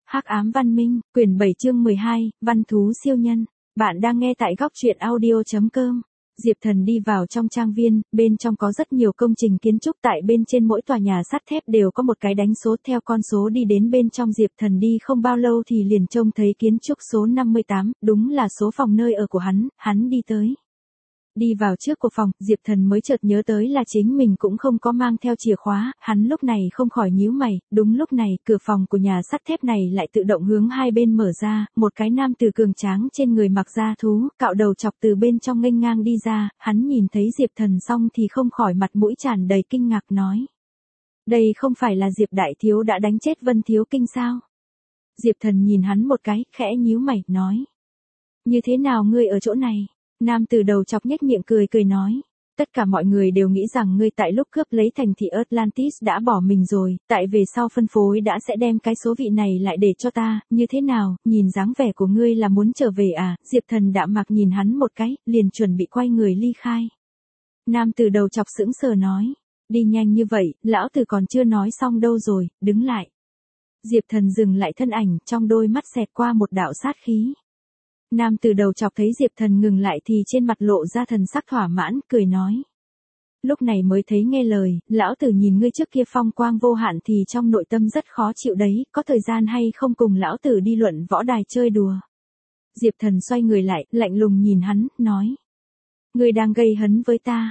Hắc ám văn minh, quyển 7 chương 12, văn thú siêu nhân. Bạn đang nghe tại góc truyện audio.com. Diệp Thần đi vào trong trang viên, bên trong có rất nhiều công trình kiến trúc, tại bên trên mỗi tòa nhà sắt thép đều có một cái đánh số, theo con số đi đến bên trong. Diệp Thần đi không bao lâu thì liền trông thấy kiến trúc số 58, đúng là số phòng nơi ở của hắn đi tới. Đi vào trước của phòng, Diệp Thần mới chợt nhớ tới là chính mình cũng không có mang theo chìa khóa, hắn lúc này không khỏi nhíu mày. Đúng lúc này, cửa phòng của nhà sắt thép này lại tự động hướng hai bên mở ra, một cái nam tử cường tráng trên người mặc da thú, cạo đầu chọc từ bên trong nghênh ngang đi ra. Hắn nhìn thấy Diệp Thần xong thì không khỏi mặt mũi tràn đầy kinh ngạc nói: đây không phải là Diệp đại thiếu đã đánh chết Vân Thiếu Kinh sao? Diệp Thần nhìn hắn một cái, khẽ nhíu mày, nói: như thế nào ngươi ở chỗ này? Nam tử đầu chọc nhếch miệng cười nói: tất cả mọi người đều nghĩ rằng ngươi tại lúc cướp lấy thành thị Atlantis đã bỏ mình rồi, tại về sau phân phối đã sẽ đem cái số vị này lại để cho ta, như thế nào, nhìn dáng vẻ của ngươi là muốn trở về à? Diệp Thần đạm mạc nhìn hắn một cái, liền chuẩn bị quay người ly khai. Nam tử đầu chọc sững sờ nói: đi nhanh như vậy, lão tử còn chưa nói xong đâu rồi, đứng lại. Diệp Thần dừng lại thân ảnh, trong đôi mắt xẹt qua một đạo sát khí. Nam tử đầu chọc thấy Diệp Thần ngừng lại thì trên mặt lộ ra thần sắc thỏa mãn, cười nói: lúc này mới thấy nghe lời, lão tử nhìn ngươi trước kia phong quang vô hạn thì trong nội tâm rất khó chịu đấy, có thời gian hay không cùng lão tử đi luận võ đài chơi đùa? Diệp Thần xoay người lại, lạnh lùng nhìn hắn, nói: ngươi đang gây hấn với ta.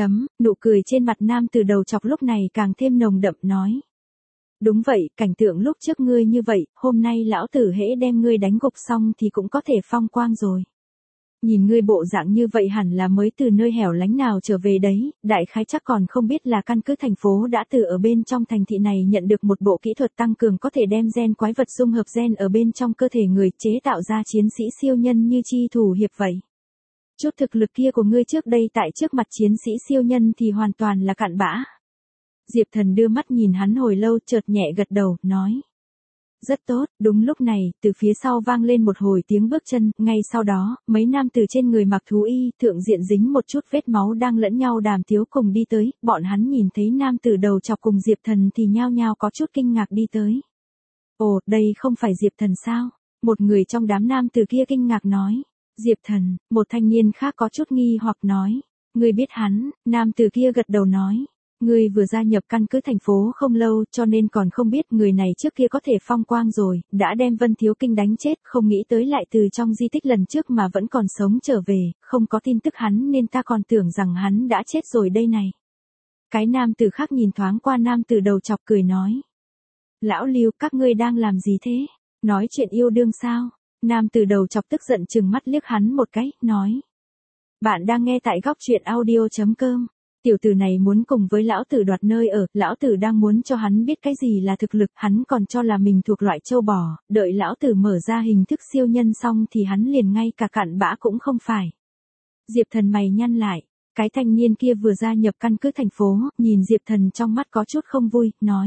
Nụ cười trên mặt nam tử đầu chọc lúc này càng thêm nồng đậm, nói: đúng vậy, cảnh tượng lúc trước ngươi như vậy, hôm nay lão tử hễ đem ngươi đánh gục xong thì cũng có thể phong quang rồi. Nhìn ngươi bộ dạng như vậy hẳn là mới từ nơi hẻo lánh nào trở về đấy, đại khái chắc còn không biết là căn cứ thành phố đã từ ở bên trong thành thị này nhận được một bộ kỹ thuật tăng cường có thể đem gen quái vật dung hợp gen ở bên trong cơ thể người, chế tạo ra chiến sĩ siêu nhân như chi thủ hiệp vậy. Chút thực lực kia của ngươi trước đây tại trước mặt chiến sĩ siêu nhân thì hoàn toàn là cặn bã. Diệp Thần đưa mắt nhìn hắn hồi lâu, chợt nhẹ gật đầu, nói: rất tốt. Đúng lúc này, từ phía sau vang lên một hồi tiếng bước chân, ngay sau đó, mấy nam tử trên người mặc thú y, thượng diện dính một chút vết máu đang lẫn nhau đàm tiếu cùng đi tới. Bọn hắn nhìn thấy nam tử đầu chọc cùng Diệp Thần thì nhao nhao có chút kinh ngạc đi tới. Ồ, đây không phải Diệp Thần sao? Một người trong đám nam tử kia kinh ngạc nói: Diệp Thần. Một thanh niên khác có chút nghi hoặc nói: ngươi biết hắn? Nam tử kia gật đầu nói: ngươi vừa gia nhập căn cứ thành phố không lâu cho nên còn không biết người này trước kia có thể phong quang rồi, đã đem Vân Thiếu Kinh đánh chết, không nghĩ tới lại từ trong di tích lần trước mà vẫn còn sống trở về, không có tin tức hắn nên ta còn tưởng rằng hắn đã chết rồi đây này. Cái nam tử khác nhìn thoáng qua nam tử đầu chọc cười nói: lão Lưu, các ngươi đang làm gì thế? Nói chuyện yêu đương sao? Nam tử đầu chọc tức giận trừng mắt liếc hắn một cái, nói: bạn đang nghe tại góc truyện audio.com. Tiểu tử này muốn cùng với lão tử đoạt nơi ở, lão tử đang muốn cho hắn biết cái gì là thực lực, hắn còn cho là mình thuộc loại trâu bò, đợi lão tử mở ra hình thức siêu nhân xong thì hắn liền ngay cả cặn bã cũng không phải. Diệp Thần mày nhăn lại, cái thanh niên kia vừa gia nhập căn cứ thành phố, nhìn Diệp Thần trong mắt có chút không vui, nói: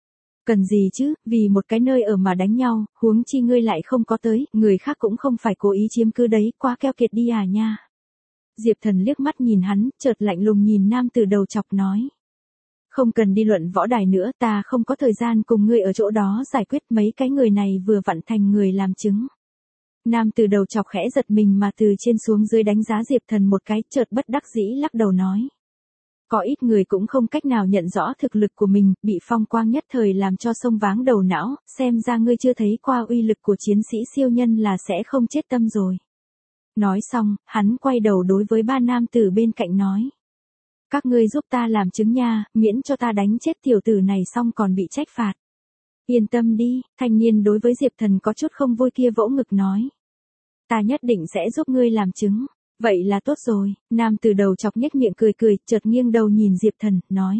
cần gì chứ, vì một cái nơi ở mà đánh nhau, huống chi ngươi lại không có tới, người khác cũng không phải cố ý chiếm cứ đấy, quá keo kiệt đi à nha. Diệp Thần liếc mắt nhìn hắn, chợt lạnh lùng nhìn nam tử đầu chọc nói: không cần đi luận võ đài nữa, ta không có thời gian cùng ngươi ở chỗ đó giải quyết, mấy cái người này vừa vặn thành người làm chứng. Nam tử đầu chọc khẽ giật mình mà từ trên xuống dưới đánh giá Diệp Thần một cái, chợt bất đắc dĩ lắc đầu nói: có ít người cũng không cách nào nhận rõ thực lực của mình, bị phong quang nhất thời làm cho sông váng đầu não, xem ra ngươi chưa thấy qua uy lực của chiến sĩ siêu nhân là sẽ không chết tâm rồi. Nói xong, hắn quay đầu đối với ba nam tử bên cạnh nói: các ngươi giúp ta làm chứng nha, miễn cho ta đánh chết tiểu tử này xong còn bị trách phạt. Yên tâm đi, thanh niên đối với Diệp Thần có chút không vui kia vỗ ngực nói: ta nhất định sẽ giúp ngươi làm chứng. Vậy là tốt rồi. Nam tử đầu chọc nhếch miệng cười, chợt nghiêng đầu nhìn Diệp Thần, nói: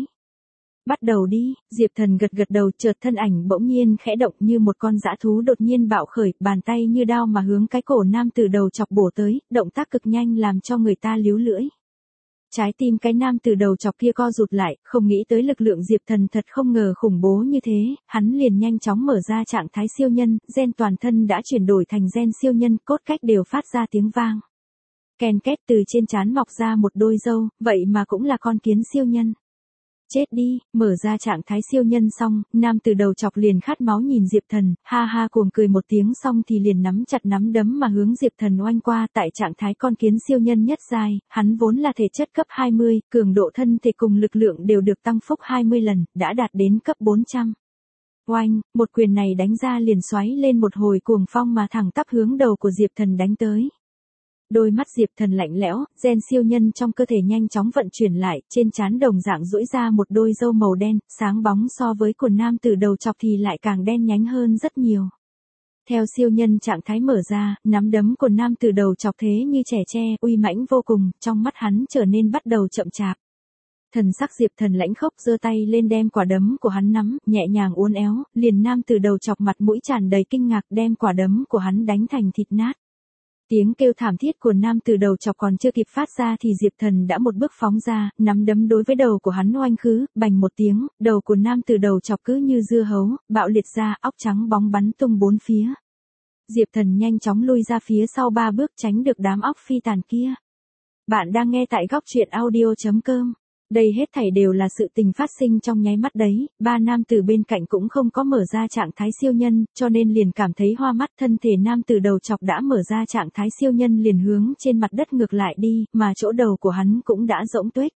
bắt đầu đi. Diệp Thần gật đầu, chợt thân ảnh bỗng nhiên khẽ động như một con dã thú đột nhiên bạo khởi, bàn tay như đao mà hướng cái cổ nam tử đầu chọc bổ tới, động tác cực nhanh làm cho người ta líu lưỡi. Trái tim cái nam tử đầu chọc kia co rụt lại, không nghĩ tới lực lượng Diệp Thần thật không ngờ khủng bố như thế, hắn liền nhanh chóng mở ra trạng thái siêu nhân, gen toàn thân đã chuyển đổi thành gen siêu nhân, cốt cách đều phát ra tiếng vang. Ken két, từ trên trán mọc ra một đôi râu, vậy mà cũng là con kiến siêu nhân. Chết đi, mở ra trạng thái siêu nhân xong, nam tử đầu chọc liền khát máu nhìn Diệp Thần, ha ha cuồng cười một tiếng xong thì liền nắm chặt nắm đấm mà hướng Diệp Thần oanh qua tại trạng thái con kiến siêu nhân nhất giai, hắn vốn là thể chất cấp 20, cường độ thân thể cùng lực lượng đều được tăng phúc 20 lần, đã đạt đến cấp 400. Oanh, một quyền này đánh ra liền xoáy lên một hồi cuồng phong mà thẳng tắp hướng đầu của Diệp Thần đánh tới. Đôi mắt Diệp Thần lạnh lẽo, gen siêu nhân trong cơ thể nhanh chóng vận chuyển lại, trên trán đồng dạng duỗi ra một đôi râu màu đen, sáng bóng so với của nam tử đầu chọc thì lại càng đen nhánh hơn rất nhiều. Theo siêu nhân trạng thái mở ra, nắm đấm của nam tử đầu chọc thế như trẻ tre, uy mãnh vô cùng, trong mắt hắn trở nên bắt đầu chậm chạp. Thần sắc Diệp Thần lãnh khốc giơ tay lên đem quả đấm của hắn nắm, nhẹ nhàng uốn éo, liền nam tử đầu chọc mặt mũi tràn đầy kinh ngạc đem quả đấm của hắn đánh thành thịt nát. Tiếng kêu thảm thiết của nam tử đầu chọc còn chưa kịp phát ra thì Diệp Thần đã một bước phóng ra, nắm đấm đối với đầu của hắn oanh khứ, bành một tiếng, đầu của nam tử đầu chọc cứ như dưa hấu, bạo liệt ra, óc trắng bóng bắn tung bốn phía. Diệp Thần nhanh chóng lui ra phía sau 3 bước tránh được đám óc phi tàn kia. Bạn đang nghe tại góc truyện audio.com. Đây hết thảy đều là sự tình phát sinh trong nháy mắt đấy, 3 nam tử bên cạnh cũng không có mở ra trạng thái siêu nhân, cho nên liền cảm thấy hoa mắt, thân thể nam tử đầu chọc đã mở ra trạng thái siêu nhân liền hướng trên mặt đất ngược lại đi, mà chỗ đầu của hắn cũng đã rỗng tuếch.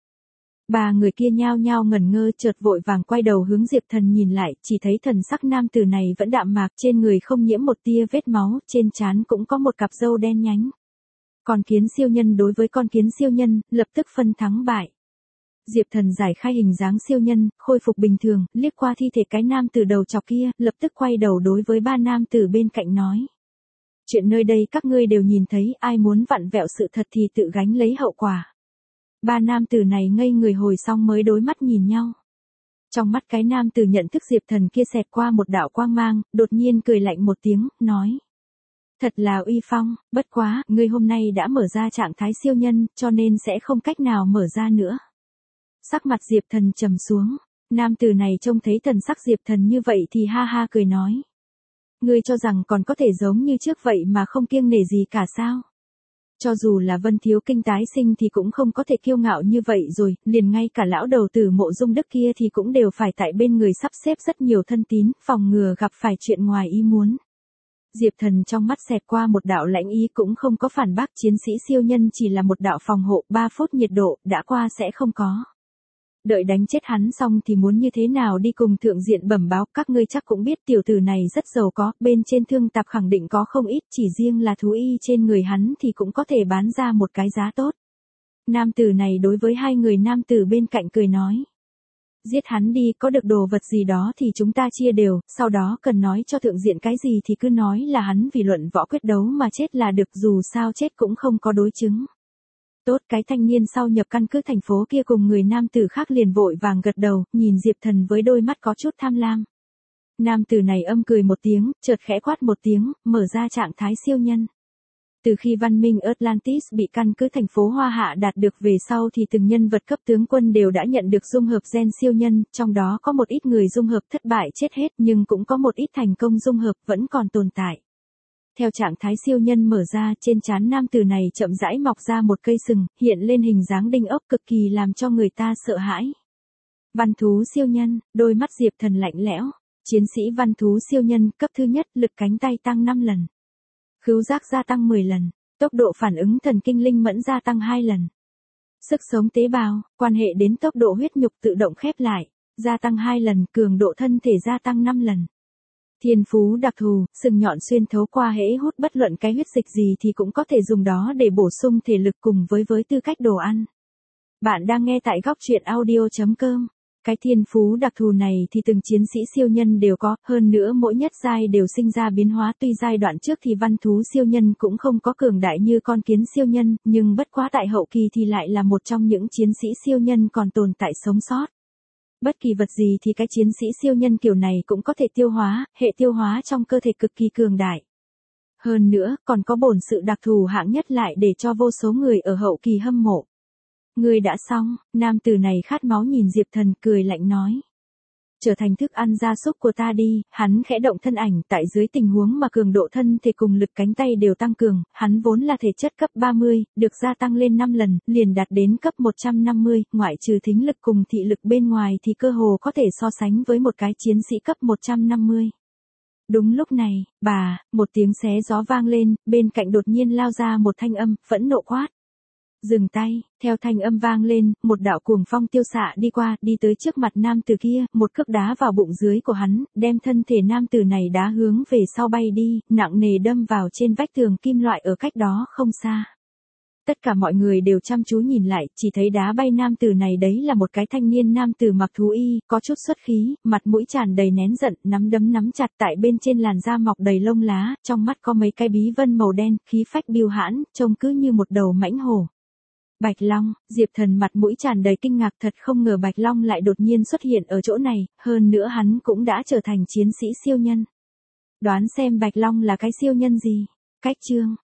3 người kia nhao nhao ngẩn ngơ chợt vội vàng quay đầu hướng Diệp Thần nhìn lại, chỉ thấy thần sắc nam tử này vẫn đạm mạc, trên người không nhiễm một tia vết máu, trên trán cũng có một cặp râu đen nhánh. Con kiến siêu nhân đối với con kiến siêu nhân, lập tức phân thắng bại. Diệp Thần giải khai hình dáng siêu nhân, khôi phục bình thường, liếc qua thi thể cái nam tử đầu chọc kia, lập tức quay đầu đối với 3 nam tử bên cạnh nói. Chuyện nơi đây các ngươi đều nhìn thấy, ai muốn vặn vẹo sự thật thì tự gánh lấy hậu quả. 3 nam tử này ngây người hồi xong mới đối mắt nhìn nhau. Trong mắt cái nam tử nhận thức Diệp Thần kia xẹt qua một đạo quang mang, đột nhiên cười lạnh một tiếng, nói. Thật là uy phong, bất quá, ngươi hôm nay đã mở ra trạng thái siêu nhân, cho nên sẽ không cách nào mở ra nữa. Sắc mặt Diệp Thần trầm xuống, nam tử này trông thấy thần sắc Diệp Thần như vậy thì ha ha cười nói. Ngươi cho rằng còn có thể giống như trước vậy mà không kiêng nể gì cả sao? Cho dù là Vân Thiếu Kinh tái sinh thì cũng không có thể kiêu ngạo như vậy rồi, liền ngay cả lão đầu tử Mộ Dung Đức kia thì cũng đều phải tại bên người sắp xếp rất nhiều thân tín, phòng ngừa gặp phải chuyện ngoài ý muốn. Diệp Thần trong mắt xẹt qua một đạo lãnh ý cũng không có phản bác, chiến sĩ siêu nhân chỉ là một đạo phòng hộ, 3 phút nhiệt độ, đã qua sẽ không có. Đợi đánh chết hắn xong thì muốn như thế nào đi cùng thượng diện bẩm báo, các ngươi chắc cũng biết tiểu tử này rất giàu có, bên trên thương tạp khẳng định có không ít, chỉ riêng là thú y trên người hắn thì cũng có thể bán ra một cái giá tốt. Nam tử này đối với 2 người nam tử bên cạnh cười nói. Giết hắn đi, có được đồ vật gì đó thì chúng ta chia đều, sau đó cần nói cho thượng diện cái gì thì cứ nói là hắn vì luận võ quyết đấu mà chết là được, dù sao chết cũng không có đối chứng. Tốt, cái thanh niên sau nhập căn cứ thành phố kia cùng người nam tử khác liền vội vàng gật đầu, nhìn Diệp Thần với đôi mắt có chút tham lam. Nam tử này âm cười một tiếng, chợt khẽ quát một tiếng, mở ra trạng thái siêu nhân. Từ khi văn minh Atlantis bị căn cứ thành phố Hoa Hạ đạt được về sau thì từng nhân vật cấp tướng quân đều đã nhận được dung hợp gen siêu nhân, trong đó có một ít người dung hợp thất bại chết hết nhưng cũng có một ít thành công dung hợp vẫn còn tồn tại. Theo trạng thái siêu nhân mở ra, trên trán nam tử này chậm rãi mọc ra một cây sừng, hiện lên hình dáng đinh ốc cực kỳ làm cho người ta sợ hãi. Văn thú siêu nhân, đôi mắt Diệp Thần lạnh lẽo. Chiến sĩ văn thú siêu nhân, cấp thứ nhất, lực cánh tay tăng 5 lần. Khứu giác gia tăng 10 lần. Tốc độ phản ứng thần kinh linh mẫn gia tăng 2 lần. Sức sống tế bào, quan hệ đến tốc độ huyết nhục tự động khép lại, gia tăng 2 lần, cường độ thân thể gia tăng 5 lần. Thiên phú đặc thù, sừng nhọn xuyên thấu qua hễ hút bất luận cái huyết dịch gì thì cũng có thể dùng đó để bổ sung thể lực cùng với tư cách đồ ăn. Bạn đang nghe tại góc truyện audio.com. Cái thiên phú đặc thù này thì từng chiến sĩ siêu nhân đều có, hơn nữa mỗi nhất giai đều sinh ra biến hóa, tuy giai đoạn trước thì văn thú siêu nhân cũng không có cường đại như con kiến siêu nhân, nhưng bất quá tại hậu kỳ thì lại là một trong những chiến sĩ siêu nhân còn tồn tại sống sót. Bất kỳ vật gì thì cái chiến sĩ siêu nhân kiểu này cũng có thể tiêu hóa, hệ tiêu hóa trong cơ thể cực kỳ cường đại. Hơn nữa, còn có bổn sự đặc thù hạng nhất lại để cho vô số người ở hậu kỳ hâm mộ. Người đã xong, nam tử này khát máu nhìn Diệp Thần cười lạnh nói. trở thành thức ăn gia súc của ta đi, hắn khẽ động thân ảnh tại dưới tình huống mà cường độ thân thể cùng lực cánh tay đều tăng cường, hắn vốn là thể chất cấp 30, được gia tăng lên 5 lần, liền đạt đến cấp 150, ngoại trừ thính lực cùng thị lực bên ngoài thì cơ hồ có thể so sánh với một cái chiến sĩ cấp 150. Đúng lúc này, một tiếng xé gió vang lên, bên cạnh đột nhiên lao ra một thanh âm, phẫn nộ quát. Dừng tay, theo thanh âm vang lên, một đạo cuồng phong tiêu xạ đi qua, đi tới trước mặt nam tử kia, một cước đá vào bụng dưới của hắn, đem thân thể nam tử này đá hướng về sau bay đi, nặng nề đâm vào trên vách tường kim loại ở cách đó không xa. Tất cả mọi người đều chăm chú nhìn lại, chỉ thấy đá bay nam tử này đấy là một cái thanh niên nam tử mặc thú y, có chút xuất khí, mặt mũi tràn đầy nén giận, nắm đấm nắm chặt tại bên trên làn da mọc đầy lông lá, trong mắt có mấy cái bí vân màu đen, khí phách biêu hãn, trông cứ như một đầu mãnh hổ. Bạch Long, Diệp Thần mặt mũi tràn đầy kinh ngạc, thật không ngờ Bạch Long lại đột nhiên xuất hiện ở chỗ này, hơn nữa hắn cũng đã trở thành chiến sĩ siêu nhân. Đoán xem Bạch Long là cái siêu nhân gì? Cách chương.